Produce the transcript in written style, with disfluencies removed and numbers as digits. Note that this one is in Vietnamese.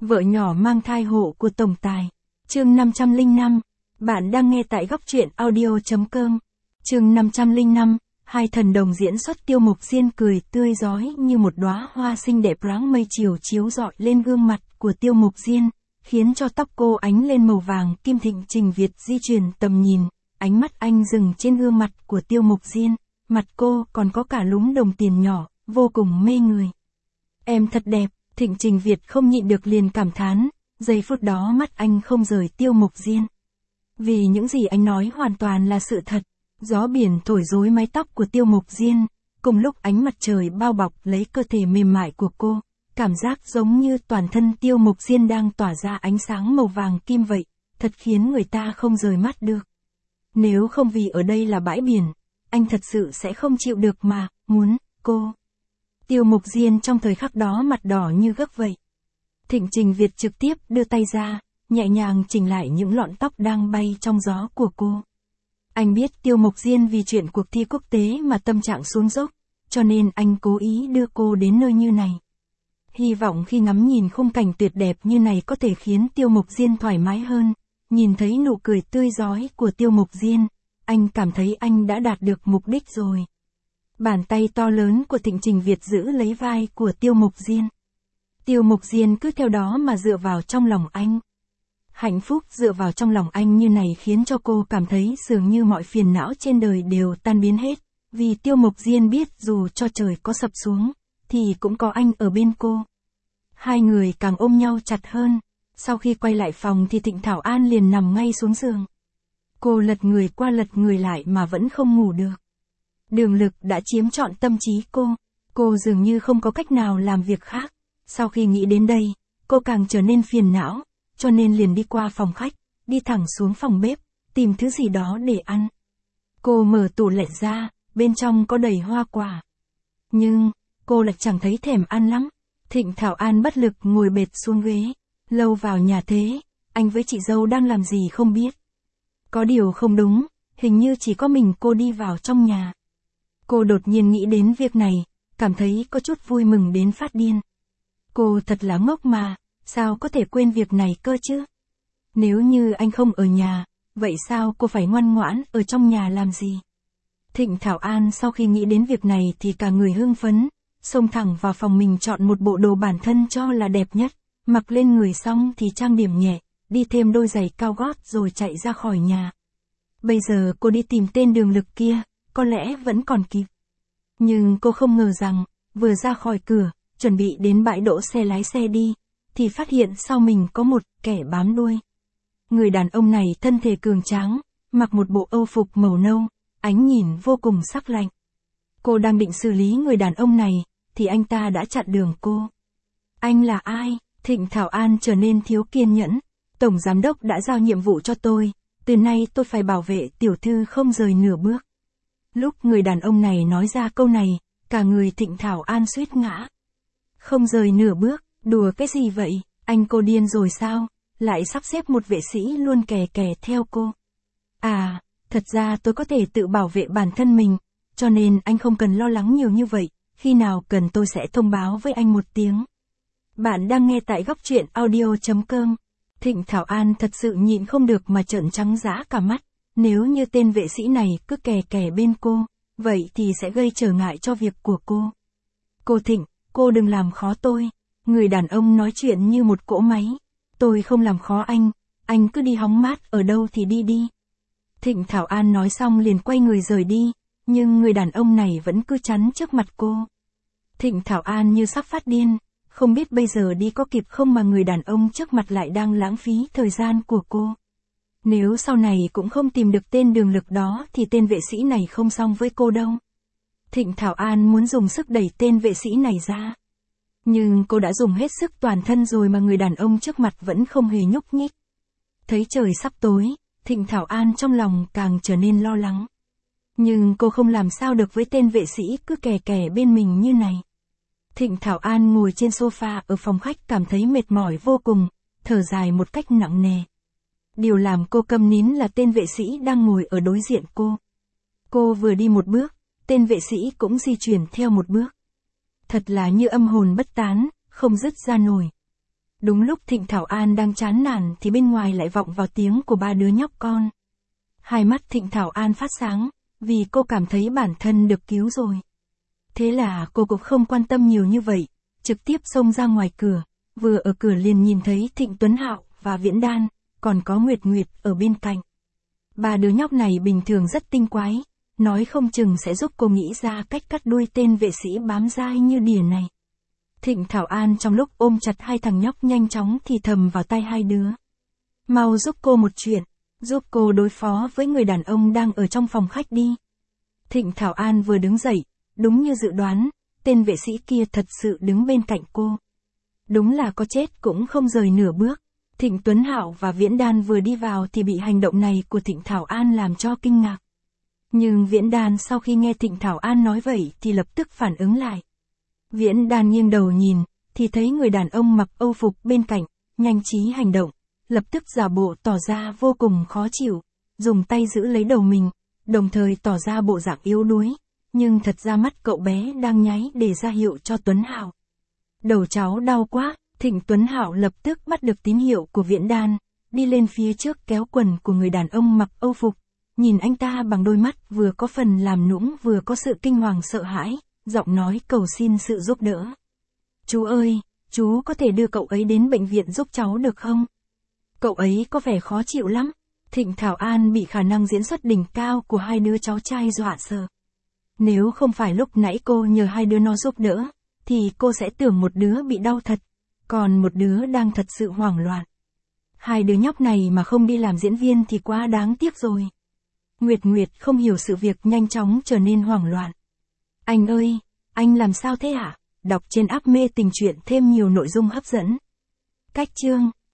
Vợ nhỏ mang thai hộ của tổng tài. Chương 505. Bạn đang nghe tại góc truyện audio.com. Chương 505. Hai thần đồng diễn xuất. Tiêu Mộc Diên cười tươi rói như một đóa hoa xinh đẹp, dáng mây chiều chiếu rọi lên gương mặt của Tiêu Mộc Diên, khiến cho tóc cô ánh lên màu vàng kim. Thịnh Trình Việt di chuyển tầm nhìn, ánh mắt anh dừng trên gương mặt của Tiêu Mộc Diên, mặt cô còn có cả lúm đồng tiền nhỏ, vô cùng mê người. Em thật đẹp. Thịnh Trình Việt không nhịn được liền cảm thán, giây phút đó mắt anh không rời Tiêu Mộc Diên. Vì những gì anh nói hoàn toàn là sự thật. Gió biển thổi rối mái tóc của Tiêu Mộc Diên, cùng lúc ánh mặt trời bao bọc lấy cơ thể mềm mại của cô, cảm giác giống như toàn thân Tiêu Mộc Diên đang tỏa ra ánh sáng màu vàng kim vậy, thật khiến người ta không rời mắt được. Nếu không vì ở đây là bãi biển, anh thật sự sẽ không chịu được mà, muốn, cô. Tiêu Mộc Diên trong thời khắc đó mặt đỏ như gấc vậy. Thịnh Trình Việt trực tiếp đưa tay ra, nhẹ nhàng chỉnh lại những lọn tóc đang bay trong gió của cô. Anh biết Tiêu Mộc Diên vì chuyện cuộc thi quốc tế mà tâm trạng xuống dốc, cho nên anh cố ý đưa cô đến nơi như này. Hy vọng khi ngắm nhìn khung cảnh tuyệt đẹp như này có thể khiến Tiêu Mộc Diên thoải mái hơn. Nhìn thấy nụ cười tươi rói của Tiêu Mộc Diên, anh cảm thấy anh đã đạt được mục đích rồi. Bàn tay to lớn của Thịnh Trình Việt giữ lấy vai của Tiêu Mộc Diên. Tiêu Mộc Diên cứ theo đó mà dựa vào trong lòng anh. Hạnh phúc dựa vào trong lòng anh như này khiến cho cô cảm thấy dường như mọi phiền não trên đời đều tan biến hết, vì Tiêu Mộc Diên biết dù cho trời có sập xuống, thì cũng có anh ở bên cô. Hai người càng ôm nhau chặt hơn. Sau khi quay lại phòng thì Thịnh Thảo An liền nằm ngay xuống giường. Cô lật người qua lật người lại mà vẫn không ngủ được. Đường Lực đã chiếm trọn tâm trí cô dường như không có cách nào làm việc khác. Sau khi nghĩ đến đây, cô càng trở nên phiền não, cho nên liền đi qua phòng khách, đi thẳng xuống phòng bếp, tìm thứ gì đó để ăn. Cô mở tủ lạnh ra, bên trong có đầy hoa quả. Nhưng, cô lại chẳng thấy thèm ăn lắm. Thịnh Thảo An bất lực ngồi bệt xuống ghế. Lâu vào nhà thế, anh với chị dâu đang làm gì không biết. Có điều không đúng, hình như chỉ có mình cô đi vào trong nhà. Cô đột nhiên nghĩ đến việc này, cảm thấy có chút vui mừng đến phát điên. Cô thật là ngốc mà, sao có thể quên việc này cơ chứ? Nếu như anh không ở nhà, vậy sao cô phải ngoan ngoãn ở trong nhà làm gì? Thịnh Thảo An sau khi nghĩ đến việc này thì cả người hưng phấn, xông thẳng vào phòng mình chọn một bộ đồ bản thân cho là đẹp nhất, mặc lên người xong thì trang điểm nhẹ, đi thêm đôi giày cao gót rồi chạy ra khỏi nhà. Bây giờ cô đi tìm tên Đường Lực kia, có lẽ vẫn còn kịp. Nhưng cô không ngờ rằng, vừa ra khỏi cửa, chuẩn bị đến bãi đỗ xe lái xe đi, thì phát hiện sau mình có một kẻ bám đuôi. Người đàn ông này thân thể cường tráng, mặc một bộ âu phục màu nâu, ánh nhìn vô cùng sắc lạnh. Cô đang định xử lý người đàn ông này, thì anh ta đã chặn đường cô. Anh là ai? Thịnh Thảo An trở nên thiếu kiên nhẫn. Tổng giám đốc đã giao nhiệm vụ cho tôi, từ nay tôi phải bảo vệ tiểu thư không rời nửa bước. Lúc người đàn ông này nói ra câu này, cả người Thịnh Thảo An suýt ngã. Không rời nửa bước, đùa cái gì vậy, anh cô điên rồi sao, lại sắp xếp một vệ sĩ luôn kè kè theo cô. À, thật ra tôi có thể tự bảo vệ bản thân mình, cho nên anh không cần lo lắng nhiều như vậy, khi nào cần tôi sẽ thông báo với anh một tiếng. Bạn đang nghe tại góc truyện audio.com. Thịnh Thảo An thật sự nhịn không được mà trợn trắng dã cả mắt. Nếu như tên vệ sĩ này cứ kè kè bên cô, vậy thì sẽ gây trở ngại cho việc của cô. Cô Thịnh, cô đừng làm khó tôi. Người đàn ông nói chuyện như một cỗ máy. Tôi không làm khó anh cứ đi hóng mát ở đâu thì đi đi. Thịnh Thảo An nói xong liền quay người rời đi, nhưng người đàn ông này vẫn cứ chắn trước mặt cô. Thịnh Thảo An như sắp phát điên. Không biết bây giờ đi có kịp không mà người đàn ông trước mặt lại đang lãng phí thời gian của cô. Nếu sau này cũng không tìm được tên Đường Lực đó thì tên vệ sĩ này không xong với cô đâu. Thịnh Thảo An muốn dùng sức đẩy tên vệ sĩ này ra. Nhưng cô đã dùng hết sức toàn thân rồi mà người đàn ông trước mặt vẫn không hề nhúc nhích. Thấy trời sắp tối, Thịnh Thảo An trong lòng càng trở nên lo lắng. Nhưng cô không làm sao được với tên vệ sĩ cứ kè kè bên mình như này. Thịnh Thảo An ngồi trên sofa ở phòng khách cảm thấy mệt mỏi vô cùng, thở dài một cách nặng nề. Điều làm cô câm nín là tên vệ sĩ đang ngồi ở đối diện cô. Cô vừa đi một bước, tên vệ sĩ cũng di chuyển theo một bước. Thật là như âm hồn bất tán, không dứt ra nổi. Đúng lúc Thịnh Thảo An đang chán nản thì bên ngoài lại vọng vào tiếng của ba đứa nhóc con. Hai mắt Thịnh Thảo An phát sáng, vì cô cảm thấy bản thân được cứu rồi. Thế là cô cũng không quan tâm nhiều như vậy, trực tiếp xông ra ngoài cửa, vừa ở cửa liền nhìn thấy Thịnh Tuấn Hạo và Viễn Đan, còn có Nguyệt Nguyệt ở bên cạnh. Ba đứa nhóc này bình thường rất tinh quái, nói không chừng sẽ giúp cô nghĩ ra cách cắt đuôi tên vệ sĩ bám dai như đỉa này. Thịnh Thảo An trong lúc ôm chặt hai thằng nhóc nhanh chóng thì thầm vào tai hai đứa. Mau giúp cô một chuyện, giúp cô đối phó với người đàn ông đang ở trong phòng khách đi. Thịnh Thảo An vừa đứng dậy, đúng như dự đoán, tên vệ sĩ kia thật sự đứng bên cạnh cô. Đúng là có chết cũng không rời nửa bước. Thịnh Tuấn Hạo và Viễn Đan vừa đi vào thì bị hành động này của Thịnh Thảo An làm cho kinh ngạc. Nhưng Viễn Đan sau khi nghe Thịnh Thảo An nói vậy thì lập tức phản ứng lại. Viễn Đan nghiêng đầu nhìn, thì thấy người đàn ông mặc âu phục bên cạnh, nhanh trí hành động, lập tức giả bộ tỏ ra vô cùng khó chịu, dùng tay giữ lấy đầu mình, đồng thời tỏ ra bộ dạng yếu đuối, nhưng thật ra mắt cậu bé đang nháy để ra hiệu cho Tuấn Hạo. Đầu cháu đau quá, Thịnh Tuấn Hạo lập tức bắt được tín hiệu của Viễn Đan, đi lên phía trước kéo quần của người đàn ông mặc âu phục, nhìn anh ta bằng đôi mắt vừa có phần làm nũng vừa có sự kinh hoàng sợ hãi, giọng nói cầu xin sự giúp đỡ. Chú ơi, chú có thể đưa cậu ấy đến bệnh viện giúp cháu được không? Cậu ấy có vẻ khó chịu lắm. Thịnh Thảo An bị khả năng diễn xuất đỉnh cao của hai đứa cháu trai dọa sợ. Nếu không phải lúc nãy cô nhờ hai đứa nó giúp đỡ, thì cô sẽ tưởng một đứa bị đau thật, còn một đứa đang thật sự hoảng loạn. Hai đứa nhóc này mà không đi làm diễn viên thì quá đáng tiếc rồi. Nguyệt Nguyệt không hiểu sự việc nhanh chóng trở nên hoảng loạn. Anh ơi, anh làm sao thế hả? Đọc trên app Mê Tình Truyện thêm nhiều nội dung hấp dẫn. Cách chương